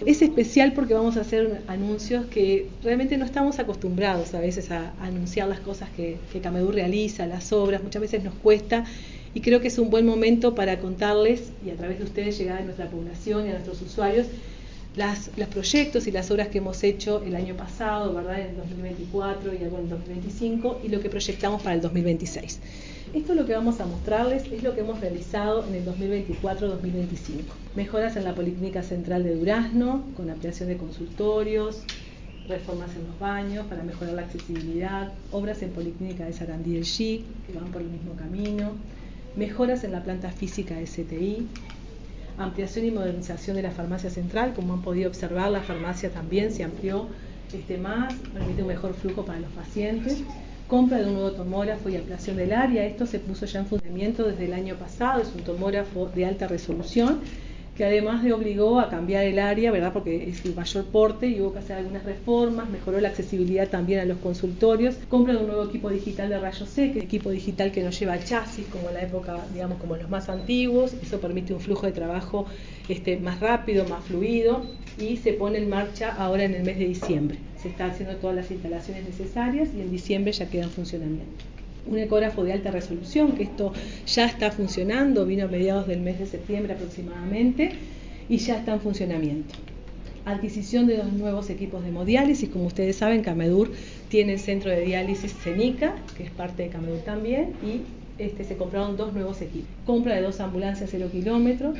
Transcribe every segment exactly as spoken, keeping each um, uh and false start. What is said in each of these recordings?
Es especial porque vamos a hacer anuncios que realmente no estamos acostumbrados a veces a, a anunciar las cosas que, que Camedur realiza, las obras, muchas veces nos cuesta, y creo que es un buen momento para contarles y a través de ustedes llegar a nuestra población y a nuestros usuarios Las, los proyectos y las obras que hemos hecho el año pasado, ¿verdad?, en el dos mil veinticuatro y algo en el dos mil veinticinco, y lo que proyectamos para el dos mil veintiséis. Esto es lo que vamos a mostrarles, es lo que hemos realizado en el dos mil veinticuatro dos mil veinticinco. Mejoras en la Policlínica Central de Durazno, con ampliación de consultorios, reformas en los baños para mejorar la accesibilidad, obras en Policlínica de Sarandí del G, que van por el mismo camino, mejoras en la planta física de C T I, ampliación y modernización de la farmacia central. Como han podido observar, la farmacia también se amplió este más, permite un mejor flujo para los pacientes. Compra de un nuevo tomógrafo y ampliación del área. Esto se puso ya en funcionamiento desde el año pasado. Es un tomógrafo de alta resolución que además le obligó a cambiar el área, ¿verdad?, porque es el mayor porte y hubo que hacer algunas reformas, mejoró la accesibilidad también a los consultorios. Compra de un nuevo equipo digital de rayos X, equipo digital que no lleva chasis como en la época, digamos, como los más antiguos. Eso permite un flujo de trabajo este, más rápido, más fluido, y se pone en marcha ahora en el mes de diciembre. Se están haciendo todas las instalaciones necesarias y en diciembre ya queda en funcionamiento. Un ecógrafo de alta resolución, que esto ya está funcionando, vino a mediados del mes de septiembre aproximadamente y ya está en funcionamiento. Adquisición de dos nuevos equipos de hemodiálisis. Como ustedes saben, Camedur tiene el centro de diálisis Cenica, que es parte de Camedur también, y este, se compraron dos nuevos equipos. Compra de dos ambulancias cero kilómetros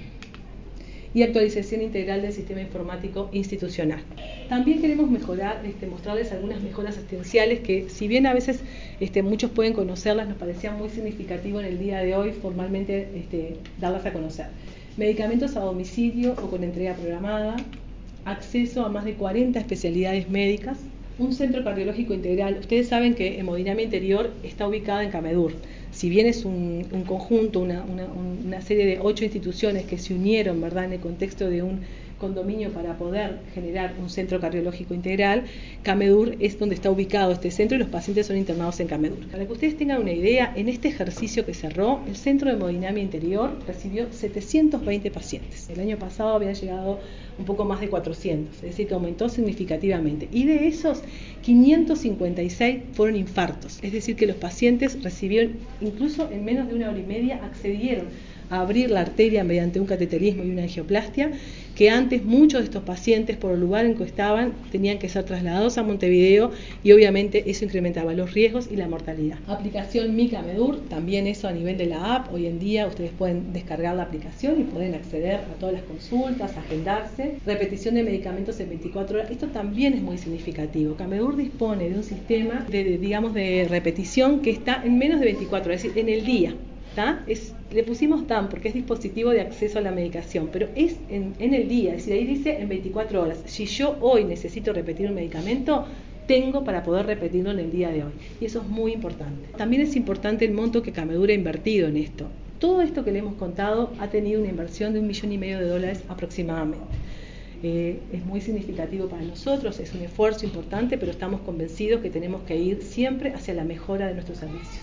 y actualización integral del sistema informático institucional. También queremos mejorar, este, mostrarles algunas mejoras asistenciales que, si bien a veces este, muchos pueden conocerlas, nos parecía muy significativo en el día de hoy formalmente este, darlas a conocer. Medicamentos a domicilio o con entrega programada, acceso a más de cuarenta especialidades médicas, un centro cardiológico integral. Ustedes saben que Hemodinamia Interior está ubicada en Camedur. Si bien es un, un conjunto, una, una, una serie de ocho instituciones que se unieron, ¿verdad?, en el contexto de un condominio para poder generar un centro cardiológico integral, Camedur es donde está ubicado este centro y los pacientes son internados en Camedur. Para que ustedes tengan una idea, en este ejercicio que cerró, el Centro de Hemodinamia Interior recibió setecientos veinte pacientes. El año pasado habían llegado un poco más de cuatrocientos, es decir, que aumentó significativamente. Y de esos, quinientos cincuenta y seis fueron infartos, es decir, que los pacientes recibieron, incluso en menos de una hora y media, accedieron a abrir la arteria mediante un cateterismo y una angioplastia, que antes muchos de estos pacientes, por el lugar en que estaban, tenían que ser trasladados a Montevideo y obviamente eso incrementaba los riesgos y la mortalidad. Aplicación Mi Camedur, también eso a nivel de la app. Hoy en día ustedes pueden descargar la aplicación y pueden acceder a todas las consultas, agendarse. Repetición de medicamentos en veinticuatro horas. Esto también es muy significativo. Camedur dispone de un sistema de, de digamos, de repetición que está en menos de veinticuatro horas, es decir, en el día. Es, le pusimos T A M porque es dispositivo de acceso a la medicación, pero es en, en el día, es decir, ahí dice en veinticuatro horas. Si yo hoy necesito repetir un medicamento, tengo para poder repetirlo en el día de hoy, y eso es muy importante. También es importante el monto que Camedur ha invertido en esto. Todo esto que le hemos contado ha tenido una inversión de un millón y medio de dólares aproximadamente. Eh, es muy significativo para nosotros, es un esfuerzo importante, pero estamos convencidos que tenemos que ir siempre hacia la mejora de nuestros servicios.